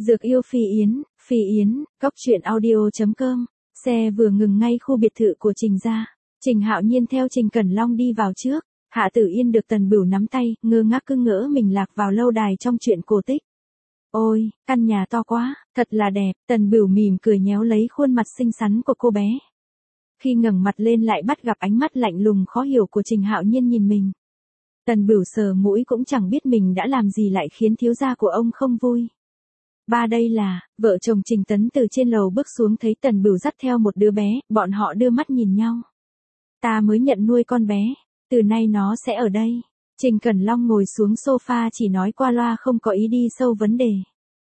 Dược yêu Phi Yến, Cóc truyện audio.com. Xe vừa ngừng ngay khu biệt thự của Trình gia. Trình Hạo Nhiên theo Trình Cẩn Long đi vào trước. Hạ Tử Yên được Tần Bửu nắm tay, ngơ ngác cứ ngỡ mình lạc vào lâu đài trong truyện cổ tích. Ôi, căn nhà to quá, thật là đẹp. Tần Bửu mỉm cười nhéo lấy khuôn mặt xinh xắn của cô bé. Khi ngẩng mặt lên lại bắt gặp ánh mắt lạnh lùng khó hiểu của Trình Hạo Nhiên nhìn mình. Tần Bửu sờ mũi cũng chẳng biết mình đã làm gì lại khiến thiếu gia của ông không vui. Ba đây là, vợ chồng Trình Tấn từ trên lầu bước xuống thấy Tần Bửu dắt theo một đứa bé, bọn họ đưa mắt nhìn nhau. Ta mới nhận nuôi con bé, từ nay nó sẽ ở đây. Trình Cẩn Long ngồi xuống sofa chỉ nói qua loa không có ý đi sâu vấn đề.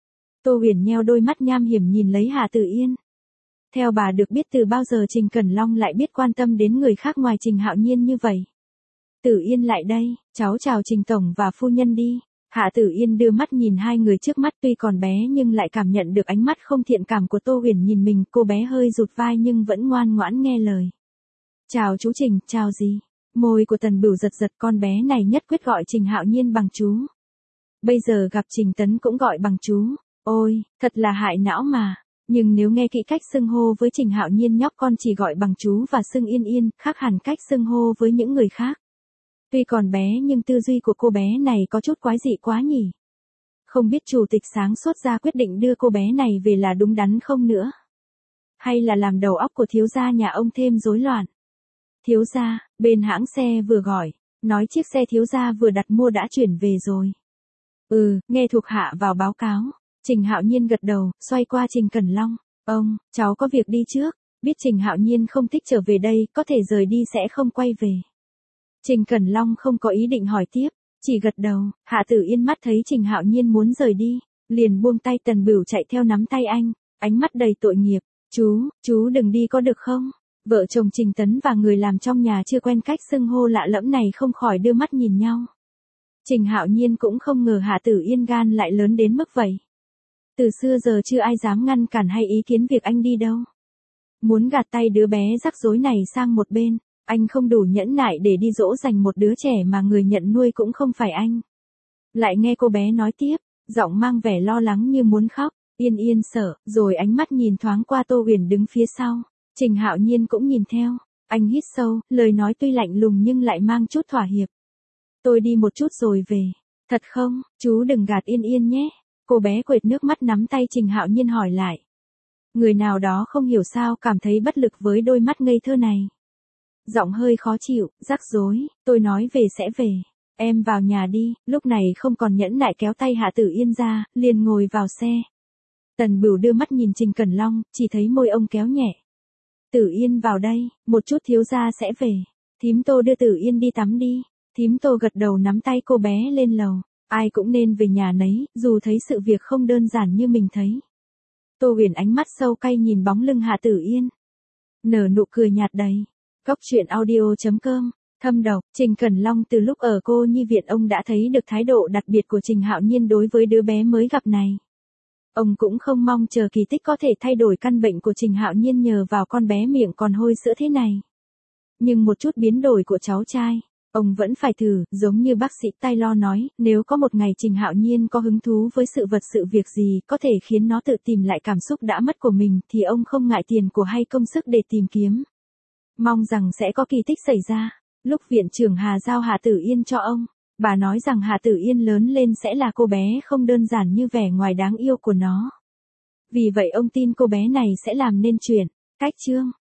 Tô Huyền nheo đôi mắt nham hiểm nhìn lấy Hạ Tử Yên. Theo bà được biết từ bao giờ Trình Cẩn Long lại biết quan tâm đến người khác ngoài Trình Hạo Nhiên như vậy. Tử Yên lại đây, cháu chào Trình Tổng và phu nhân đi. Hạ Tử Yên đưa mắt nhìn hai người trước mắt tuy còn bé nhưng lại cảm nhận được ánh mắt không thiện cảm của Tô Huyền nhìn mình, cô bé hơi rụt vai nhưng vẫn ngoan ngoãn nghe lời. Chào chú Trình, chào gì? Môi của Tần Bửu giật giật, con bé này nhất quyết gọi Trình Hạo Nhiên bằng chú. Bây giờ gặp Trình Tấn cũng gọi bằng chú, ôi, thật là hại não mà. Nhưng nếu nghe kỹ cách xưng hô với Trình Hạo Nhiên, nhóc con chỉ gọi bằng chú và xưng Yên Yên, khác hẳn cách xưng hô với những người khác. Tuy còn bé nhưng tư duy của cô bé này có chút quái dị quá nhỉ. Không biết chủ tịch sáng suốt ra quyết định đưa cô bé này về là đúng đắn không nữa. Hay là làm đầu óc của thiếu gia nhà ông thêm rối loạn. Thiếu gia, bên hãng xe vừa gọi, nói chiếc xe thiếu gia vừa đặt mua đã chuyển về rồi. Nghe thuộc hạ vào báo cáo. Trình Hạo Nhiên gật đầu, xoay qua Trình Cẩn Long. Ông, cháu có việc đi trước. Biết Trình Hạo Nhiên không thích trở về đây, có thể rời đi sẽ không quay về. Trình Cẩn Long không có ý định hỏi tiếp, chỉ gật đầu. Hạ Tử Yên mắt thấy Trình Hạo Nhiên muốn rời đi, liền buông tay. Tần Bửu chạy theo nắm tay anh, ánh mắt đầy tội nghiệp. Chú đừng đi có được không? Vợ chồng Trình Tấn và người làm trong nhà chưa quen cách xưng hô lạ lẫm này không khỏi đưa mắt nhìn nhau. Trình Hạo Nhiên cũng không ngờ Hạ Tử Yên gan lại lớn đến mức vậy. Từ xưa giờ chưa ai dám ngăn cản hay ý kiến việc anh đi đâu. Muốn gạt tay đứa bé rắc rối này sang một bên, anh không đủ nhẫn nại để đi dỗ dành một đứa trẻ mà người nhận nuôi cũng không phải anh. Lại nghe cô bé nói tiếp, giọng mang vẻ lo lắng như muốn khóc. Yên sợ, rồi ánh mắt nhìn thoáng qua Tô Huyền đứng phía sau. Trình Hạo Nhiên cũng nhìn theo. Anh hít sâu, lời nói tuy lạnh lùng nhưng lại mang chút thỏa hiệp. Tôi đi một chút rồi về. Thật không, chú đừng gạt Yên nhé. Cô bé quệt nước mắt nắm tay Trình Hạo Nhiên hỏi lại. Người nào đó không hiểu sao cảm thấy bất lực với đôi mắt ngây thơ này. Giọng hơi khó chịu, rắc rối, tôi nói về sẽ về. Em vào nhà đi. Lúc này không còn nhẫn nại kéo tay Hạ Tử Yên ra, liền ngồi vào xe. Tần Bửu đưa mắt nhìn Trình Cẩn Long, chỉ thấy môi ông kéo nhẹ. Tử Yên vào đây, một chút thiếu gia sẽ về. Thím Tô đưa Tử Yên đi tắm đi. Thím Tô gật đầu nắm tay cô bé lên lầu. Ai cũng nên về nhà nấy, dù thấy sự việc không đơn giản như mình thấy. Tô Huyền ánh mắt sâu cay nhìn bóng lưng Hạ Tử Yên. Nở nụ cười nhạt đầy. Cóc truyện audio.com. Thâm độc. Trình Cẩn Long từ lúc ở cô nhi viện ông đã thấy được thái độ đặc biệt của Trình Hạo Nhiên đối với đứa bé mới gặp này. Ông cũng không mong chờ kỳ tích có thể thay đổi căn bệnh của Trình Hạo Nhiên nhờ vào con bé miệng còn hôi sữa thế này. Nhưng một chút biến đổi của cháu trai, ông vẫn phải thử, giống như bác sĩ Taylor nói, nếu có một ngày Trình Hạo Nhiên có hứng thú với sự vật sự việc gì có thể khiến nó tự tìm lại cảm xúc đã mất của mình thì ông không ngại tiền của hay công sức để tìm kiếm. Mong rằng sẽ có kỳ tích xảy ra. Lúc viện trưởng Hà giao Hạ Tử Yên cho ông, bà nói rằng Hạ Tử Yên lớn lên sẽ là cô bé không đơn giản như vẻ ngoài đáng yêu của nó. Vì vậy ông tin cô bé này sẽ làm nên chuyện. Cách chương